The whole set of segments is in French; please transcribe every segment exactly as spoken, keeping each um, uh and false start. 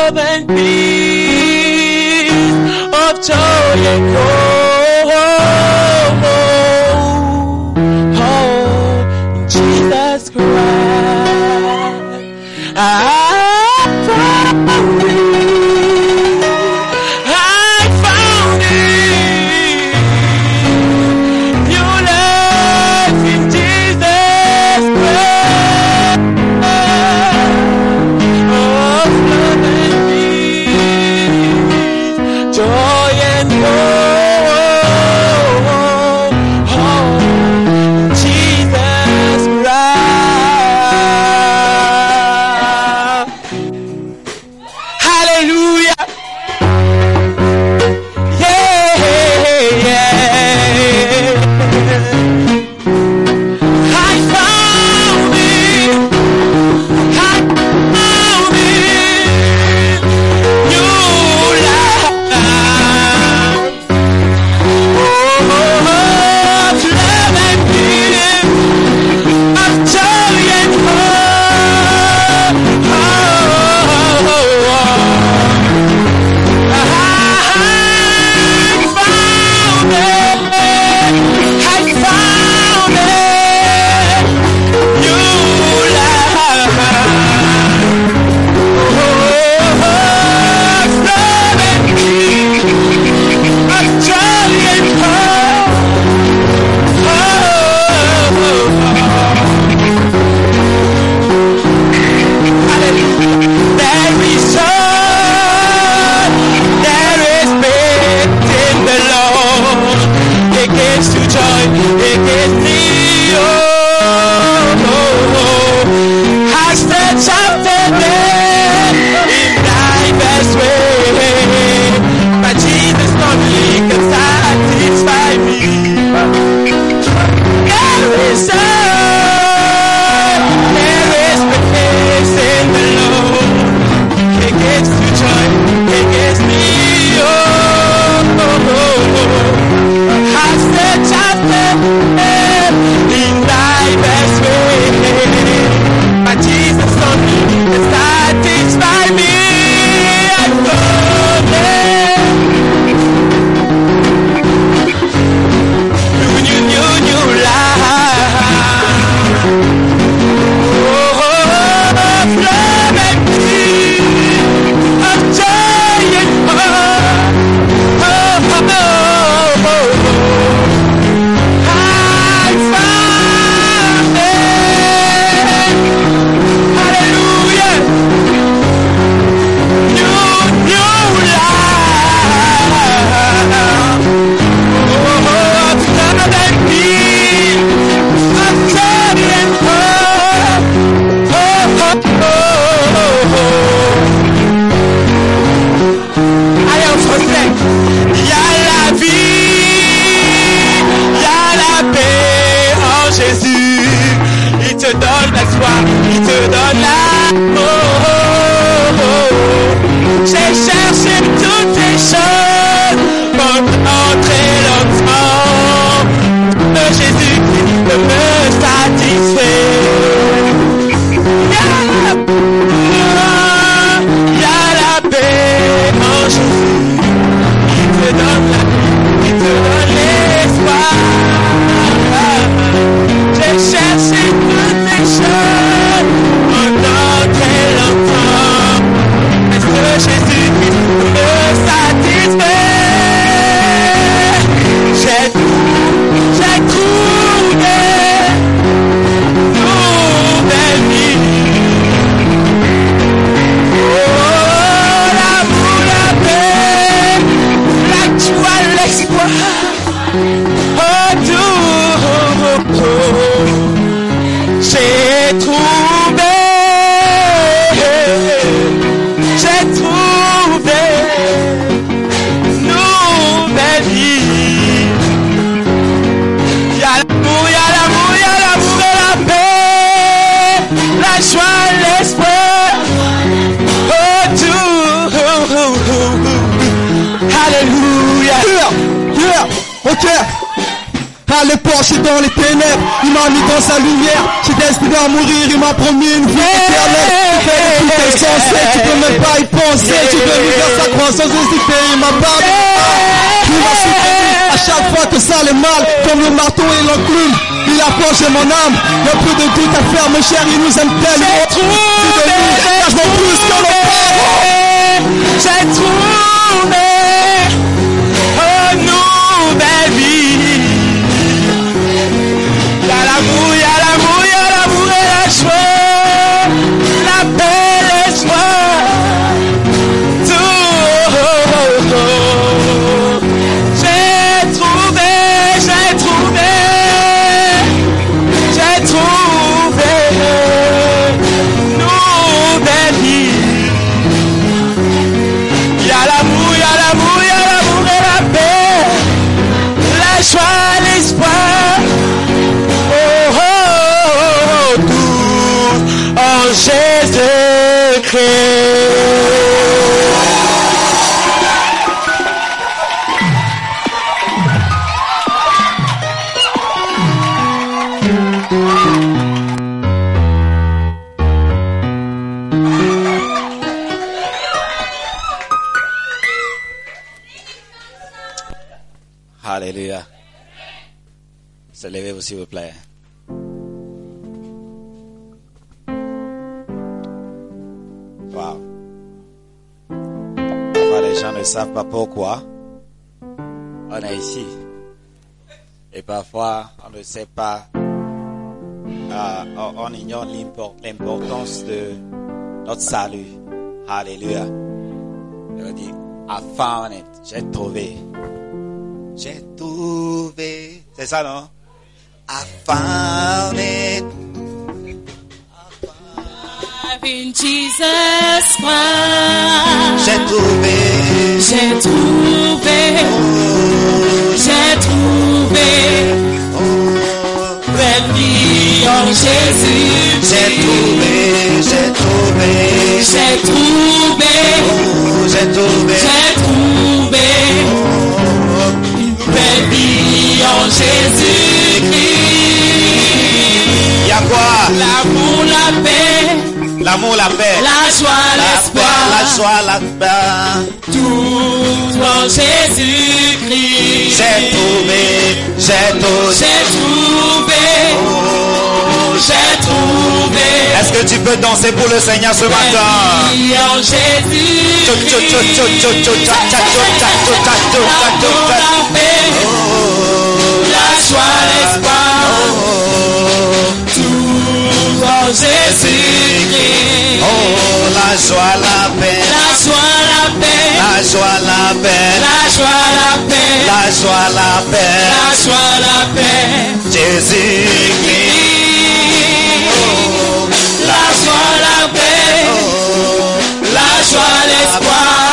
love and peace, of joy and hope. Oh, in Jesus Christ, I found it. I found it. New life in Jesus Christ. Of love and peace, joy and hope. Oh, Jesus Christ. Hallelujah. Yeah, yeah. I found it. I found it. New life. Oh, of love and peace, of joy and hope. Oh, oh, oh. I found it. I found it. New life. Oh, of love and peace, of joy and hope. Oh, oh, hallelujah. There is joy, there is faith in the Lord. It gives you joy, it gives me hope. As the chapter there in diverse way, but Jesus only can satisfy me. There is joy, there is peace in the Lord. It gives you joy, it gives me hope. As the chapter in diverse way, but Jesus only can satisfy me. I found it. New, new, new, new life. Oh, of love and peace, of joy and hope. Oh, oh, oh, oh. I found it. Hallelujah. New, new life. Oh, of love and peace, of joy and hope. Oh, oh, oh, oh. Allez, en français. Il y a la vie, il y a la paix en Jésus. Il te donne la joie, il te donne l'amour. J'ai cherché toutes les choses pendant très longtemps. De Jésus qui me satisfait. Il y a la il y a la paix en Jésus. Il te donne la vie, il te donne l'espoir. J'ai cherché toutes les choses pendant très longtemps. Est-ce que Jésus me satisfait? J'ai j'ai trouvé nouvelle vie. Oh, l'amour, la paix, la joie, l'espoir. Oh, tout, j'ai trouvé, j'ai trouvé nouvelle vie. Il y a l'amour, il y a l'amour, il y a l'amour et la paix, la joie, l'espoir. Oh, tout, hallelujah. Yeah, yeah, ok. À l'époque, j'étais dans les ténèbres, il m'a mis dans sa lumière. J'étais destiné à mourir, il m'a promis une vie éternelle. Il fait de toutes les penser, tu peux même pas y penser. Tu veux lui faire sa croissance, hésiter, il m'a pas il m'a soutenu à chaque fois que ça allait mal, comme le marteau et l'enclume. Il a plongé mon âme, y'a plus de doute à faire, mon cher, il nous aime tellement. J'ai trouvé, lâche-moi plus que nos parents. j'ai trouvé, oh nouvelle vie. Y'a l'amour, y'a l'amour, y'a l'amour et la joie, la paix, l'espoir. Tout, oh, oh, oh. J'ai trouvé, j'ai trouvé, j'ai trouvé nouvelle vie. Y'a l'amour, y'a l'amour, y'a l'amour et la paix, la joie, l'espoir. Oh, oh, oh, oh, tout en Jésus-Christ. Alléluia. Se levez-vous s'il vous plaît. Wow. Parfois les gens ne savent pas pourquoi on est ici. Et parfois on ne sait pas, euh, on, on ignore l'import, l'importance de notre salut. Alléluia. On dit, I found it. J'ai trouvé. J'ai trouvé. C'est ça, non? I found it. In Jesus Christ. J'ai trouvé. J'ai trouvé. Oh, J'ai trouvé. oh, Belle vie en Jésus. j'ai trouvé. J'ai trouvé. J'ai trouvé. Oh, j'ai trouvé. J'ai trouvé. Belle vie en Jésus-Christ. Il y a quoi? L'amour, la paix, L'amour, la paix. la joie, La l'espoir. paix, la joie, la paix. Tout en Jésus-Christ. J'ai trouvé. J'ai trouvé. J'ai trouvé. Oh, J'ai trouvé. est-ce que tu peux danser pour le Seigneur ce matin? Vie en Jésus. Tchou, tchou, tchou, tchou, tchou, tchou, tcha, tcha, tchou, tcha, tchou, tcha, tchou, tcha, tchou, L'amour, tcha. la paix, Oh, la joie, l'espoir. oh, Tout en Jésus-Christ. oh, la joie, la paix. La joie, la paix. La joie, la paix. La joie, la paix. La joie, la paix. La joie, la paix. Jésus-Christ. La joie, la paix. La joie, l'espoir.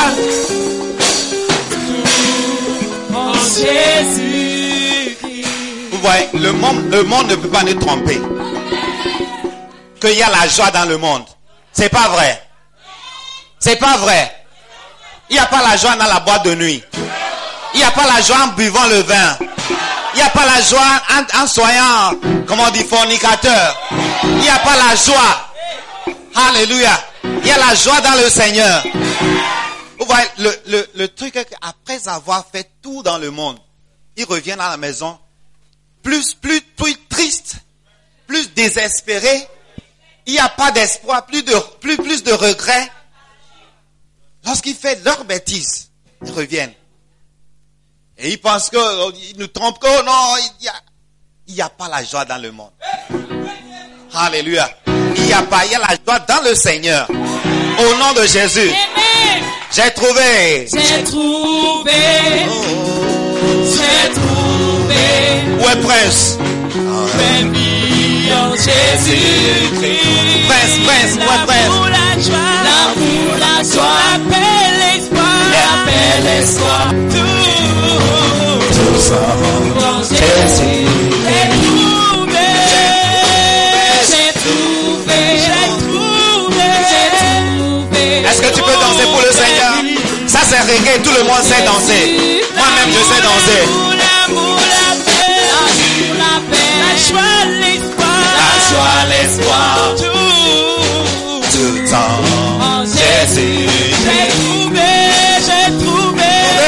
En Jésus-Christ. Vous voyez, le monde, le monde ne peut pas nous tromper. Qu'il y a la joie dans le monde. C'est pas vrai. C'est pas vrai. Il n'y a pas la joie dans la boîte de nuit. Il n'y a pas la joie en buvant le vin. Il n'y a pas la joie en, en soyant, comment on dit, fornicateur. Il n'y a pas la joie. Alléluia. Il y a la joie dans le Seigneur. Vous voyez, le, le, le truc est qu'après avoir fait tout dans le monde, il revient à la maison, plus, plus, plus triste, plus désespéré. Il n'y a pas d'espoir, plus de, plus, plus de regrets. Lorsqu'ils font leurs bêtises, ils reviennent. Et ils pensent qu'ils nous trompent, que oh non, il n'y a, il y a pas la joie dans le monde. Alléluia. Il n'y a pas, il y a la joie dans le Seigneur. Au nom de Jésus. Amen. J'ai trouvé. J'ai trouvé. Oh, J'ai trouvé. où est Prince? Belle vie en Jésus-Christ. Prince, Prince, où est L'amour, Prince? la joie, l'amour, la joie, la paix, l'espoir, Yeah. la paix, l'espoir, tout, Tout ça. en Jésus. J'ai trouvé, j'ai trouvé, j'ai trouvé, j'ai trouvé. Est-ce que tu peux danser pour le Seigneur? Ça c'est reggae, tout le monde sait danser. Moi-même je sais danser. L'amour, la paix, l'amour, la paix, la joie, l'espoir, La joie, l'espoir. tout, Tout temps. en Jésus. Jésus. J'ai trouvé, j'ai trouvé,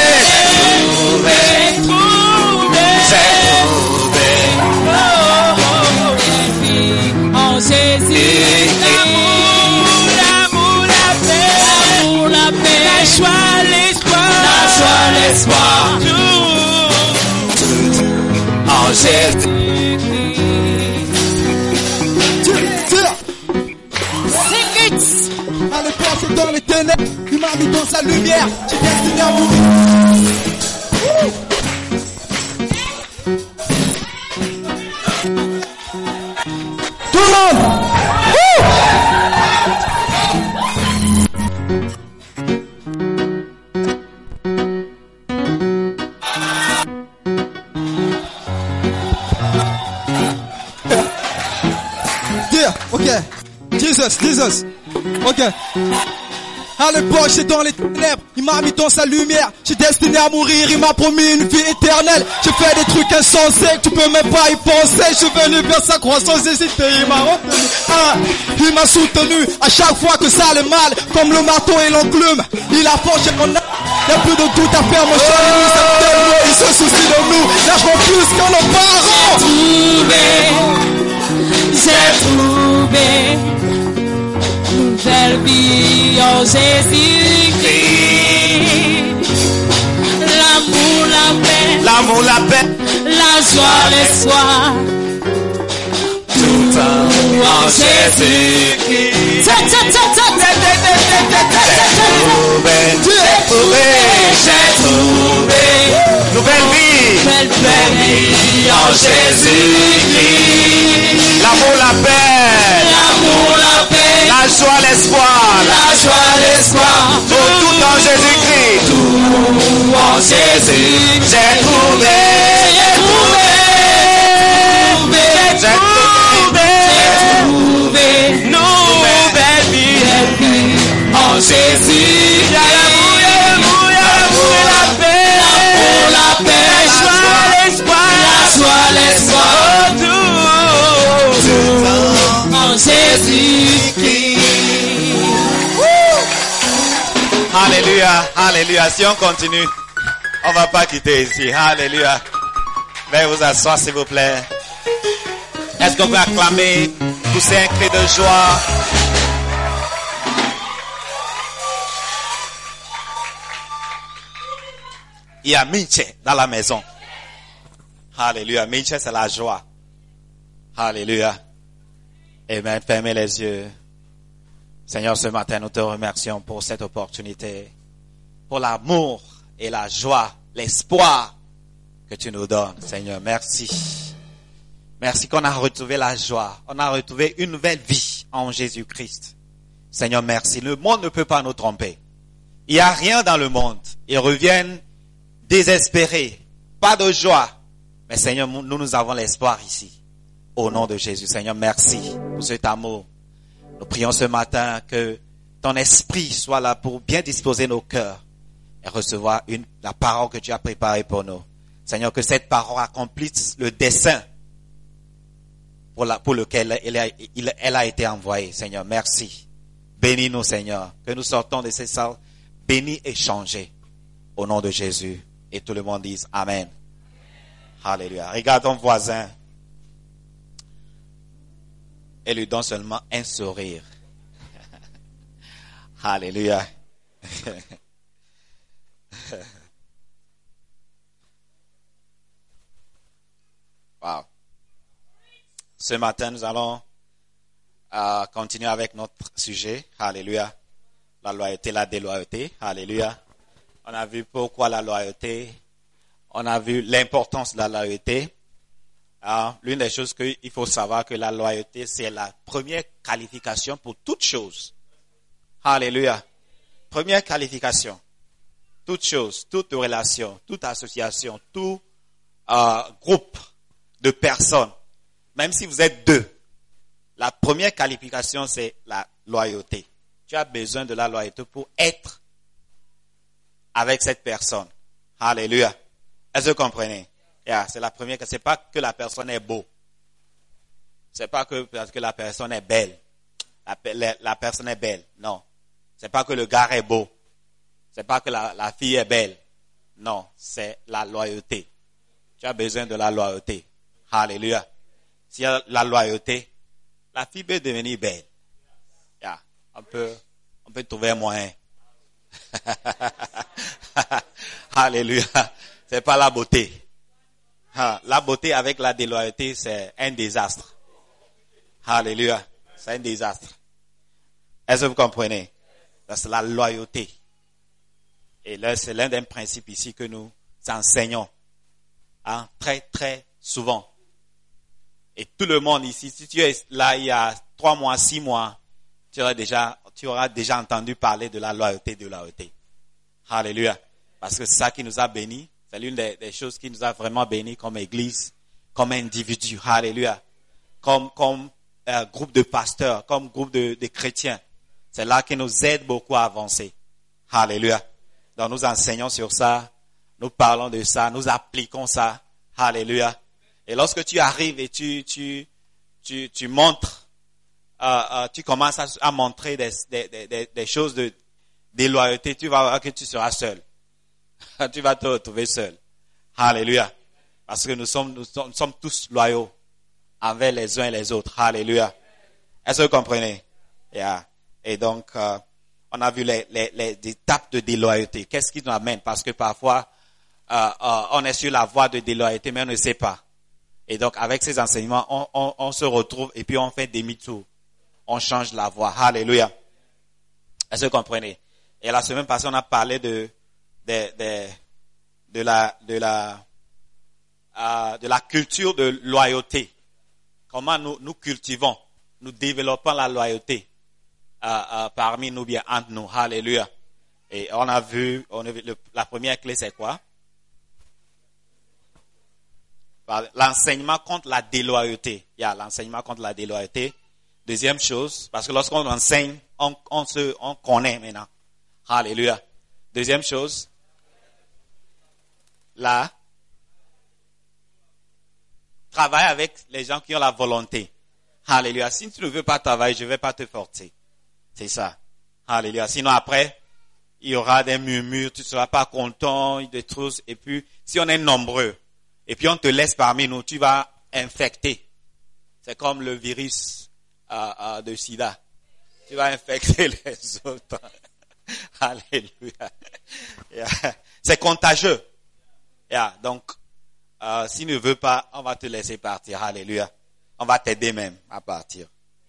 J'ai trouvé, j'ai trouvé, j'ai trouvé. oh, oh, oh, en Jésus, l'amour, l'amour, la paix, l'amour, la paix, la joie, l'espoir, la joie, l'espoir, tout, En Jésus. À l'époque, c'est dans les ténèbres, il m'a mis dans sa lumière, j'ai destiné à mourir. Tout le monde! Dire, ok. Jesus, Jesus. Ok. À l'époque, j'étais dans les ténèbres, il m'a mis dans sa lumière. J'ai destiné à mourir, il m'a promis une vie éternelle. J'ai fait des trucs insensés, tu peux même pas y penser. Je suis venu vers sa croissance, hésité, il m'a retenu. Ah, il m'a soutenu à chaque fois que ça allait mal, comme le marteau et l'enclume. Il a forgé mon âme. Y'a plus de doute à faire, mon cher ami, ça me donne l'eau. Il se soucie de nous, largement plus que nos parents. j'ai trouvé, nouvelle vie en Jésus-Christ. L'amour, la paix, L'amour, la paix, la joie, l'espoir, tout en Jésus-Christ. Ta, ta, ta, ta, ta, ta, ta, ta, ta, ta, Trouvé, j'ai trouvé, j'ai trouvé. Nouvelle vie, Nouvelle vie en Jésus-Christ. L'amour, la paix, l'amour, la paix, la joie, l'espoir. la joie, l'espoir, Tout, tout en Jésus-Christ. tout en Jésus. J'ai trouvé, J'ai trouvé, j'ai trouvé. trouvé, Nouvelle vie en Jésus. Y'a l'amour, y'a l'amour, y'a l'amour et la paix. L'amour, la paix, La joie, l'espoir. la joie, l'espoir, Tout en Jésus-Christ. Alléluia, alléluia. Si on continue, on va pas quitter ici. Alléluia. Veuillez vous asseoir, s'il vous plaît. Est-ce qu'on peut acclamer, pousser un cri de joie? Il y a Minche dans la maison. Alléluia. Minche, c'est la joie. Alléluia. Amen. Fermez les yeux. Seigneur, ce matin, nous te remercions pour cette opportunité, pour l'amour et la joie, l'espoir que tu nous donnes. Seigneur, merci. Merci qu'on a retrouvé la joie. On a retrouvé une nouvelle vie en Jésus-Christ. Seigneur, merci. Le monde ne peut pas nous tromper. Il n'y a rien dans le monde. Ils reviennent désespérés, pas de joie. Mais Seigneur, nous, nous avons l'espoir ici. Au nom de Jésus, Seigneur, merci pour cet amour. Nous prions ce matin que ton esprit soit là pour bien disposer nos cœurs et recevoir une, la parole que tu as préparée pour nous. Seigneur, que cette parole accomplisse le dessein pour, la, pour lequel elle a, il, elle a été envoyée. Seigneur, merci. Bénis-nous, Seigneur. Que nous sortons de ces salles bénis et changés. Au nom de Jésus. Et tout le monde dise Amen. Alléluia. Regarde ton voisin et lui donne seulement un sourire. Alléluia. Wow. Ce matin, nous allons euh, continuer avec notre sujet. Alléluia. La loyauté, la déloyauté. Alléluia. On a vu pourquoi la loyauté. On a vu l'importance de la loyauté. Alors, l'une des choses qu'il faut savoir que la loyauté, c'est la première qualification pour toute chose. Alléluia. Première qualification. Toute chose, toute relation, toute association, tout euh, groupe de personnes, même si vous êtes deux, la première qualification, c'est la loyauté. Tu as besoin de la loyauté pour être avec cette personne. Alléluia. Est-ce que vous comprenez? Yeah, c'est la première, c'est pas que la personne est beau. C'est pas que parce que la personne est belle. La, la, la personne est belle. Non. C'est pas que le gars est beau. C'est pas que la, la fille est belle. Non, c'est la loyauté. Tu as besoin de la loyauté. Alléluia. S'il y a la loyauté, la fille peut devenir belle. Yeah. On peut, on peut trouver un moyen. Alléluia. C'est pas la beauté. La beauté avec la déloyauté, c'est un désastre. Alléluia. C'est un désastre. Est-ce que vous comprenez? C'est la loyauté. Et là, c'est l'un des principes ici que nous enseignons. Hein, très, très souvent. Et tout le monde ici, si tu es là il y a trois mois, six mois, tu auras déjà, tu auras déjà entendu parler de la loyauté, de la loyauté. Alléluia. Parce que c'est ça qui nous a bénis. C'est l'une des, des choses qui nous a vraiment bénis comme église, comme individu. Alléluia. Comme, comme euh, groupe de pasteurs, comme groupe de, de chrétiens. C'est là qui nous aide beaucoup à avancer. Alléluia. Donc nous enseignons sur ça, nous parlons de ça, nous appliquons ça. Alléluia. Et lorsque tu arrives et tu tu tu tu montres, euh, euh, tu commences à, à montrer des des des, des choses de déloyauté, tu vas voir que tu seras seul. Tu vas te retrouver seul. Alléluia. Parce que nous sommes nous sommes, nous sommes tous loyaux envers les uns et les autres. Alléluia. Est-ce que vous comprenez? Yeah. Et donc euh, on a vu les, les, les étapes de déloyauté. Qu'est-ce qui nous amène? Parce que parfois, euh, euh, on est sur la voie de déloyauté, mais on ne sait pas. Et donc, avec ces enseignements, on, on, on se retrouve et puis on fait demi-tour. On change la voie. Alléluia. Est-ce que vous comprenez? Et la semaine passée, on a parlé de de de, de la de la euh, de la culture de loyauté. Comment nous nous cultivons, nous développons la loyauté. Euh, euh, parmi nous, bien entre nous. Alléluia. Et on a vu, on a vu le, la première clé, c'est quoi? L'enseignement contre la déloyauté. Il y a l'enseignement contre la déloyauté. Deuxième chose, parce que lorsqu'on enseigne, on, on se, on connaît maintenant. Alléluia. Deuxième chose, là, travailler avec les gens qui ont la volonté. Alléluia. Si tu ne veux pas travailler, je ne vais pas te forcer. C'est ça. Alléluia. Sinon après, il y aura des murmures, tu ne seras pas content, des trucs. Et puis, si on est nombreux, et puis on te laisse parmi nous, tu vas infecter. C'est comme le virus euh, euh, de sida. Tu vas infecter les autres. Alléluia. Yeah. C'est contagieux. Yeah. Donc, euh, si tu ne veux pas, on va te laisser partir. Alléluia. On va t'aider même à partir.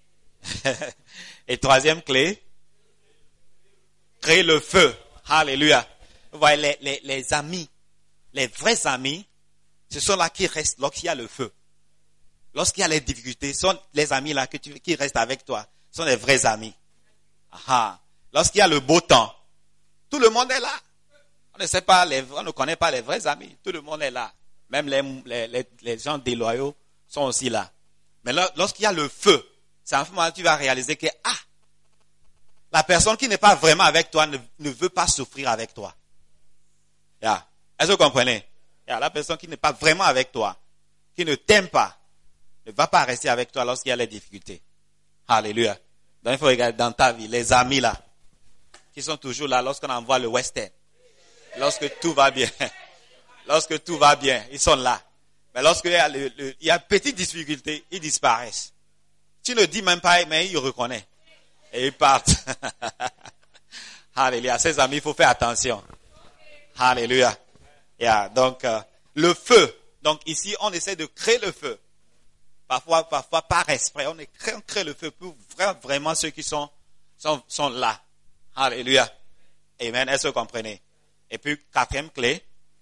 Et troisième clé, créer le feu. Alléluia. Vous voyez, les, les, les amis, les vrais amis, ce sont là qui restent lorsqu'il y a le feu. Lorsqu'il y a les difficultés, ce sont les amis là que tu, qui restent avec toi. Ce sont les vrais amis. Aha. Lorsqu'il y a le beau temps, tout le monde est là. On ne sait pas, les, on ne connaît pas les vrais amis. Tout le monde est là. Même les, les, les, les gens déloyaux sont aussi là. Mais là, lorsqu'il y a le feu, c'est un moment où tu vas réaliser que, ah, la personne qui n'est pas vraiment avec toi ne, ne veut pas souffrir avec toi. Yeah. Est-ce que vous comprenez? Yeah. La personne qui n'est pas vraiment avec toi, qui ne t'aime pas, ne va pas rester avec toi lorsqu'il y a les difficultés. Alléluia. Donc il faut regarder dans ta vie, les amis là, qui sont toujours là lorsqu'on envoie le western. Lorsque tout va bien. Lorsque tout va bien, ils sont là. Mais lorsqu'il y a, le, le, il y a petite difficulté, ils disparaissent. Tu ne dis même pas, mais ils reconnaissent. Et ils partent. Alléluia. Ces amis, il faut faire attention. Alléluia. Yeah. Donc, euh, le feu. Donc ici, on essaie de créer le feu. Parfois, parfois par esprit, on crée, on crée le feu pour vraiment ceux qui sont, sont, sont là. Alléluia. Amen. Est-ce que vous comprenez? Et puis, quatrième clé.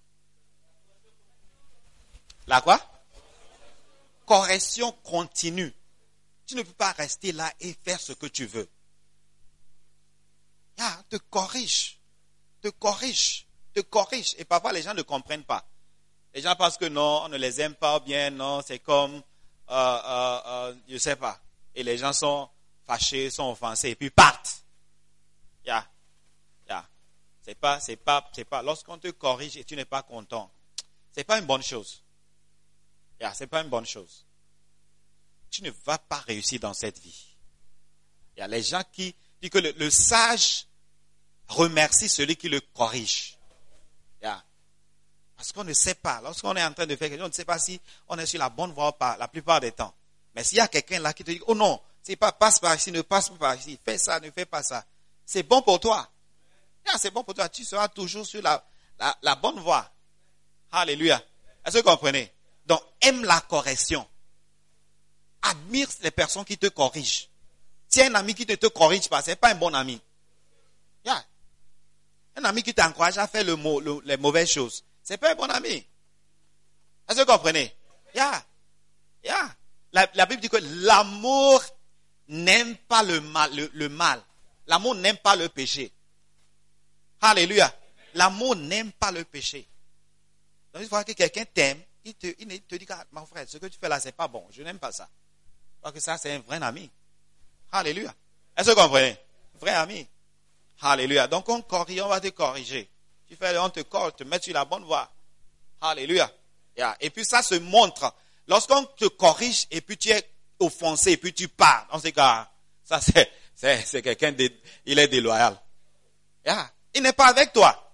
La quoi? Correction continue. Tu ne peux pas rester là et faire ce que tu veux. Ah, te corrige. Te corrige. Te corrige. Et parfois, les gens ne comprennent pas. Les gens pensent que non, on ne les aime pas bien, non, c'est comme, euh, euh, euh, je sais pas. Et les gens sont fâchés, sont offensés, et puis partent. Ya. Yeah. Ya. Yeah. C'est pas, c'est pas, c'est pas, lorsqu'on te corrige et tu n'es pas content, c'est pas une bonne chose. Ya, yeah, c'est pas une bonne chose. Tu ne vas pas réussir dans cette vie. Il y a les gens qui disent que le, le sage remercie celui qui le corrige. Yeah. Parce qu'on ne sait pas. Lorsqu'on est en train de faire quelque chose, on ne sait pas si on est sur la bonne voie ou pas, la plupart des temps. Mais s'il y a quelqu'un là qui te dit, oh non, c'est pas, passe par ici, ne passe pas par ici, fais ça, ne fais pas ça. C'est bon pour toi. Yeah, c'est bon pour toi. Tu seras toujours sur la, la, la bonne voie. Alléluia. Est-ce que vous comprenez? Donc, aime la correction. Admire les personnes qui te corrigent. Si un ami qui ne te corrige pas, c'est pas un bon ami. Yeah. Un ami qui t'encourage à faire le, le, les mauvaises choses, c'est pas un bon ami. Est-ce que vous comprenez? Yeah. Yeah. La, la Bible dit que l'amour n'aime pas le mal. Le, le mal. L'amour n'aime pas le péché. Alléluia. L'amour n'aime pas le péché. Donc, il faut que quelqu'un t'aime, il te, il te dit, ah, mon frère, ce que tu fais là, c'est pas bon. Je n'aime pas ça. Parce que ça, c'est un vrai ami. Alléluia. Est-ce que vous comprenez? Vrai ami. Alléluia. Donc, on corrige, on va te corriger. Tu fais, on te corrige, te met sur la bonne voie. Alléluia. Yeah. Et puis, ça se montre. Lorsqu'on te corrige, et puis tu es offensé, et puis tu pars. On sait que, ça, c'est, c'est, c'est quelqu'un de, il est déloyal. Yeah. Il n'est pas avec toi.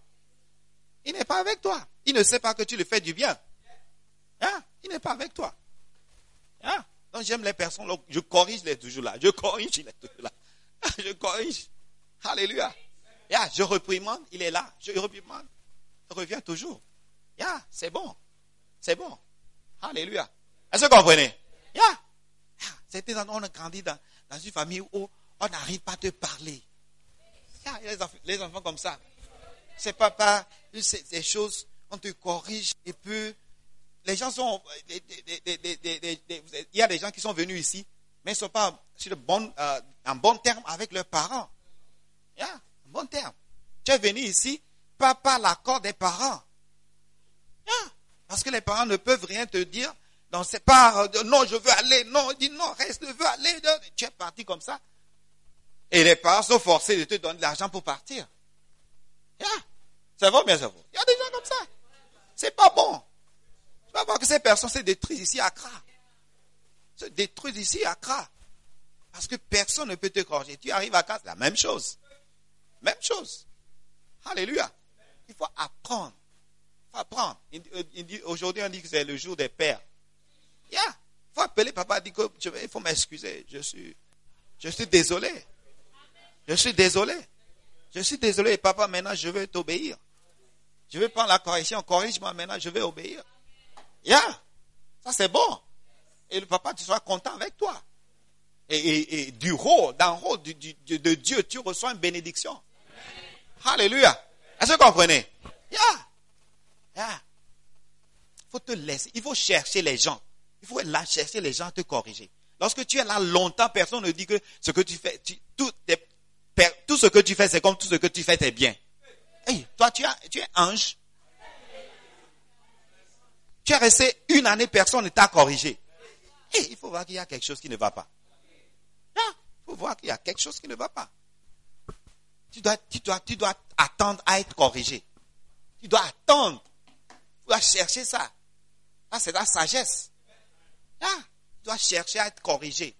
Il n'est pas avec toi. Il ne sait pas que tu le fais du bien. Yeah. Il n'est pas avec toi. Yeah. Donc j'aime les personnes, je corrige les toujours là. Je corrige, il est toujours là. Je corrige. Alléluia. Yeah. Je reprimande, il est là. Je reprimande. Il revient toujours. Yeah. C'est bon. C'est bon. Alléluia. Est-ce que vous comprenez? Yeah. Yeah. C'était dans, on a grandi dans, dans une famille où on n'arrive pas à te parler. Yeah. Les, enfants, les enfants comme ça. C'est pas, pas, c'est des choses, on te corrige et puis les gens sont, des, des, des, des, des, des, des, il y a des gens qui sont venus ici, mais ils ne sont pas sur le bon, euh, en bon terme avec leurs parents. Yeah, en bon terme. Tu es venu ici, pas par l'accord des parents. Yeah, parce que les parents ne peuvent rien te dire. Donc c'est pas, euh, non, je veux aller, non, dis non, reste, je veux aller. Tu es parti comme ça. Et les parents sont forcés de te donner de l'argent pour partir. Yeah. Ça va bien, ça va. Il y a des gens comme ça. C'est pas bon. Tu vas voir que ces personnes se détruisent ici à Accra. Se détruisent ici à Accra. Parce que personne ne peut te corriger. Tu arrives à casa, la même chose. Même chose. Alléluia. Il faut apprendre. Il faut apprendre. Il, il dit, aujourd'hui, on dit que c'est le jour des pères. Yeah. Il faut appeler papa, il dit que je, il faut m'excuser. Je suis, je suis désolé. Je suis désolé. Je suis désolé, papa, maintenant je vais t'obéir. Je vais prendre la correction, corrige-moi maintenant, je vais obéir. Yeah, ça c'est bon. Et le papa, tu seras content avec toi. Et, et, et du haut, d'en haut du, du, de Dieu, tu reçois une bénédiction. Alléluia. Est-ce que vous comprenez? Yeah. Yeah. Il faut te laisser, il faut chercher les gens. Il faut là chercher les gens à te corriger. Lorsque tu es là longtemps, personne ne dit que ce que tu fais, tu, tout, tes, tout ce que tu fais, c'est comme tout ce que tu fais, c'est bien. Hey, toi, tu, as, tu es ange. Tu es resté une année, personne ne t'a corrigé. Hey, il faut voir qu'il y a quelque chose qui ne va pas. Il faut voir qu'il y a quelque chose qui ne va pas. Tu dois, tu dois, tu dois attendre à être corrigé. Tu dois attendre. Tu dois chercher ça. Ça, c'est la sagesse. Là, tu dois chercher à être corrigé.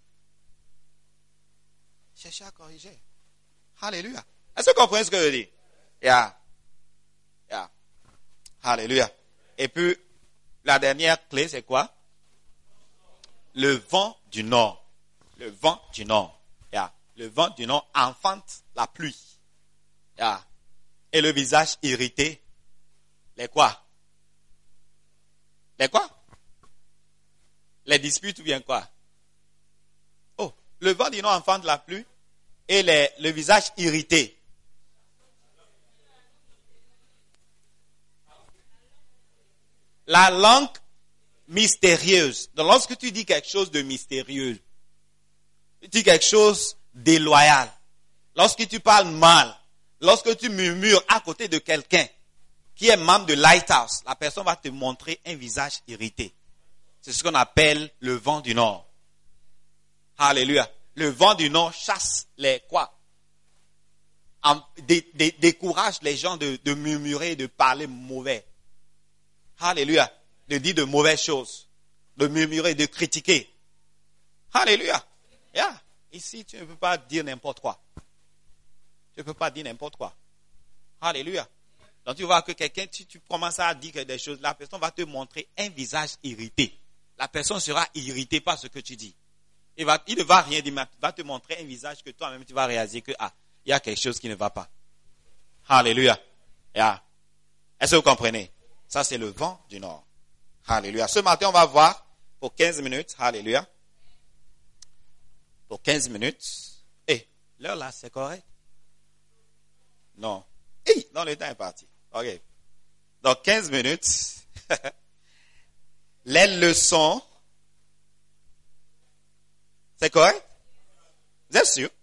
Chercher à corriger. Alléluia. Est-ce que vous comprenez ce que je dis? Yeah. Yeah. Alléluia. Et puis, la dernière clé, c'est quoi? Le vent du nord. Le vent du nord. Yeah. Le vent du nord enfante la pluie. Yeah. Et le visage irrité. Les quoi? Les quoi? Les disputes ou bien quoi? Oh, le vent du nord enfante la pluie et les, le visage irrité. La langue mystérieuse. Donc, lorsque tu dis quelque chose de mystérieux, tu dis quelque chose de déloyal, lorsque tu parles mal, lorsque tu murmures à côté de quelqu'un qui est membre de Lighthouse, la personne va te montrer un visage irrité. C'est ce qu'on appelle le vent du nord. Alléluia. Le vent du nord chasse les quoi? En, dé, dé, décourage les gens de, de murmurer, de parler mauvais. Alléluia. De dire de mauvaises choses. De murmurer, de critiquer. Alléluia. Yeah. Ici, tu ne peux pas dire n'importe quoi. Tu ne peux pas dire n'importe quoi. Alléluia. Donc tu vois que quelqu'un, tu, tu commences à dire des choses, la personne va te montrer un visage irrité. La personne sera irritée par ce que tu dis. Il, va, il ne va rien dire, mais il va te montrer un visage que toi-même tu vas réaliser que, ah, il y a quelque chose qui ne va pas. Alléluia. Yeah. Est-ce que vous comprenez? Ça, c'est le vent du nord. Alléluia. Ce matin, on va voir pour quinze minutes. Alléluia. Pour quinze minutes. Eh, hey, l'heure là, c'est correct? Non. Eh, hey, non, le temps est parti. Ok. Donc, quinze minutes. Les leçons. C'est correct? Vous êtes sûr?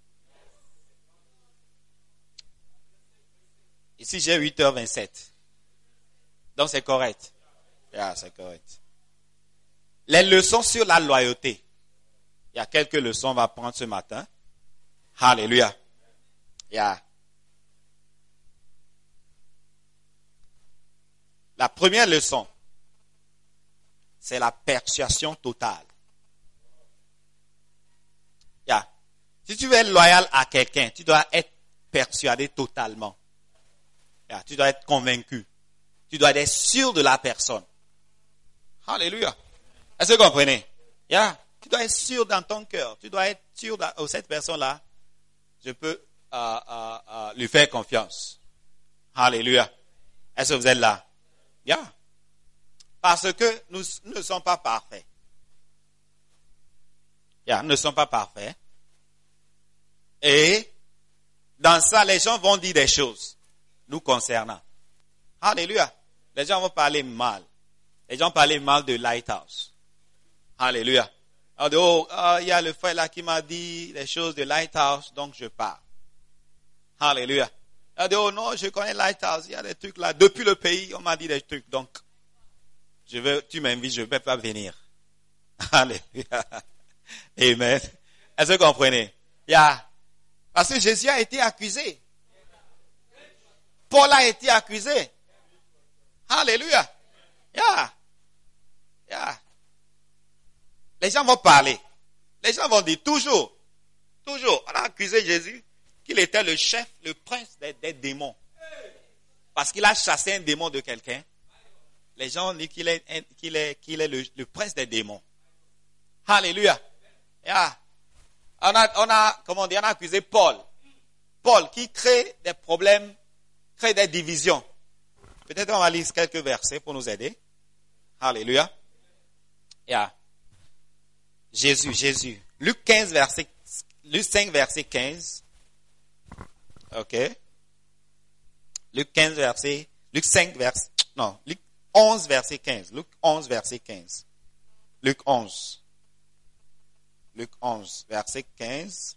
Ici, j'ai huit heures vingt-sept. Donc, c'est correct. Yeah, c'est correct. Les leçons sur la loyauté. Il y a quelques leçons qu'on va prendre ce matin. Alléluia. Yeah. La première leçon, c'est la persuasion totale. Yeah. Si tu veux être loyal à quelqu'un, tu dois être persuadé totalement. Yeah. Tu dois être convaincu. Tu dois être sûr de la personne. Alléluia. Est-ce que vous comprenez? Yeah. Tu dois être sûr dans ton cœur. Tu dois être sûr de oh, cette personne-là. Je peux euh, euh, euh, lui faire confiance. Alléluia. Est-ce que vous êtes là? Yeah. Parce que nous, nous ne sommes pas parfaits. Yeah, nous ne sommes pas parfaits. Et dans ça, les gens vont dire des choses nous concernant. Alléluia. Les gens vont parler mal. Les gens vont parler mal de Lighthouse. Alléluia. On dit, oh, il y a le frère là qui m'a dit des choses de Lighthouse, donc je pars. Alléluia. On dit, oh non, je connais Lighthouse, il y a des trucs là. Depuis le pays, on m'a dit des trucs, donc je veux, tu m'invites, je ne vais pas venir. Alléluia. Amen. Est-ce que vous comprenez? Yeah. Parce que Jésus a été accusé. Paul a été accusé. Alléluia. Yeah. Yeah. Les gens vont parler. Les gens vont dire toujours, toujours, on a accusé Jésus qu'il était le chef, le prince des, des démons. Parce qu'il a chassé un démon de quelqu'un. Les gens disent qu'il est, qu'il est, qu'il est le, le prince des démons. Alléluia. Yeah. On a, on a, comment dire, on a accusé Paul. Paul qui crée des problèmes, crée des divisions. Peut-être on va lire quelques versets pour nous aider. Alléluia. Yeah. Jésus, Jésus. Luc quinze, verset, Luc cinq, verset quinze. Ok. Luc quinze, verset, Luc cinq, verset, non, Luc onze, verset quinze. Luc onze, verset quinze. Luc onze. Luc onze, verset quinze.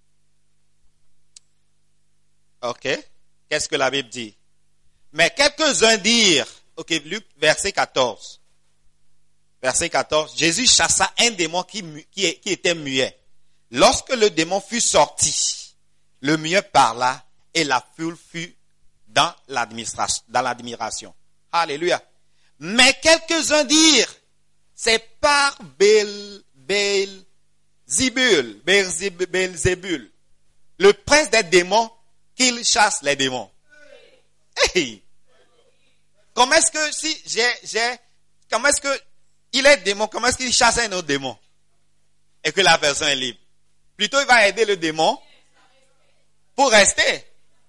Ok. Qu'est-ce que la Bible dit? Mais quelques-uns dirent, ok, Luc, verset quatorze. Verset quatorze, Jésus chassa un démon qui, qui, qui était muet. Lorsque le démon fut sorti, le muet parla et la foule fut dans l'admiration. Dans l'admiration. Alléluia. Mais quelques-uns dirent, c'est par Bél, Bél, Zibul, Béelzébul, le prince des démons, qu'il chasse les démons. Hey! Comment est-ce que si j'ai, j'ai, comment est-ce que il est démon, comment est-ce qu'il chasse un autre démon? Et que la personne est libre. Plutôt, il va aider le démon pour rester.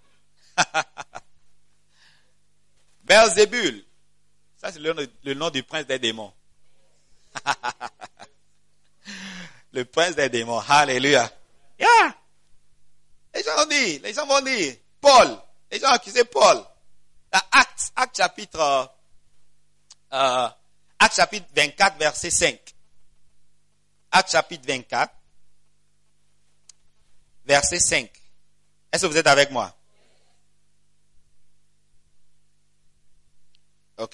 Béelzébul. Ça, c'est le, le nom du prince des démons. Le prince des démons. Alléluia. Yeah. Les gens vont dire, les gens vont dire, Paul, les gens ont accusé Paul. Acte, Acte chapitre, euh, Acte chapitre vingt-quatre, verset cinq. Acte chapitre vingt-quatre, verset cinq. Est-ce que vous êtes avec moi? Ok.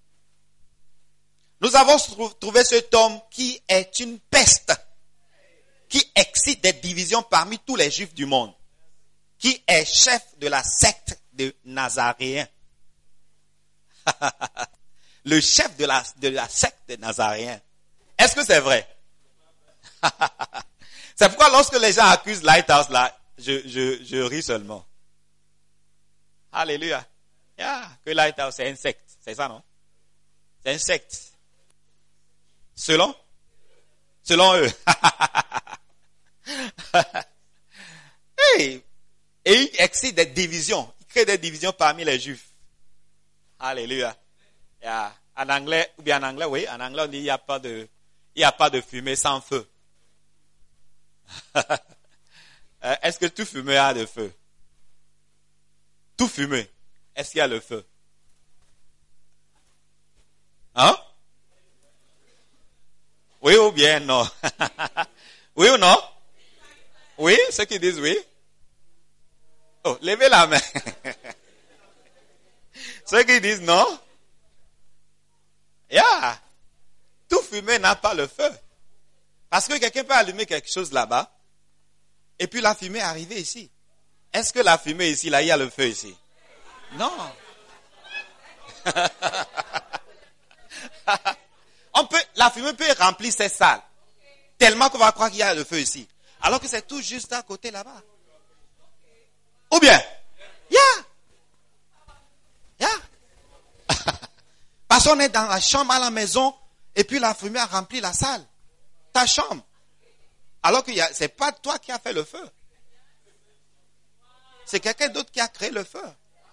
Nous avons trouvé cet homme qui est une peste, qui excite des divisions parmi tous les juifs du monde, qui est chef de la secte de Nazaréens. Le chef de la, de la secte des Nazaréens. Est-ce que c'est vrai? C'est pourquoi lorsque les gens accusent Lighthouse là, je, je, je ris seulement. Alléluia. Yeah. Que Lighthouse, c'est un secte. C'est ça, non? C'est un secte. Selon? Selon eux. Hey. Et il excite des divisions. Il crée des divisions parmi les Juifs. Alléluia. Yeah. En anglais, ou bien en anglais, oui, en anglais on dit il n'y a pas de, il n'y a pas de fumée sans feu. Est-ce que tout fumée a de feu? Tout fumée, est-ce qu'il y a le feu? Hein? Oui ou bien non? Oui ou non? Oui, ceux qui disent oui? Oh, levez la main. Ceux qui disent non? Yeah. Tout fumée n'a pas le feu. Parce que quelqu'un peut allumer quelque chose là-bas, et puis la fumée est arrivée ici. Est-ce que la fumée ici, là, il y a le feu ici? Non. On peut, la fumée peut remplir ces salles, tellement qu'on va croire qu'il y a le feu ici. Alors que c'est tout juste à côté là-bas. Ou bien, yeah. Yeah. Parce qu'on est dans la chambre à la maison, et puis la fumée a rempli la salle. Ta chambre. Alors que c'est pas toi qui as fait le feu. C'est quelqu'un d'autre qui a créé le feu.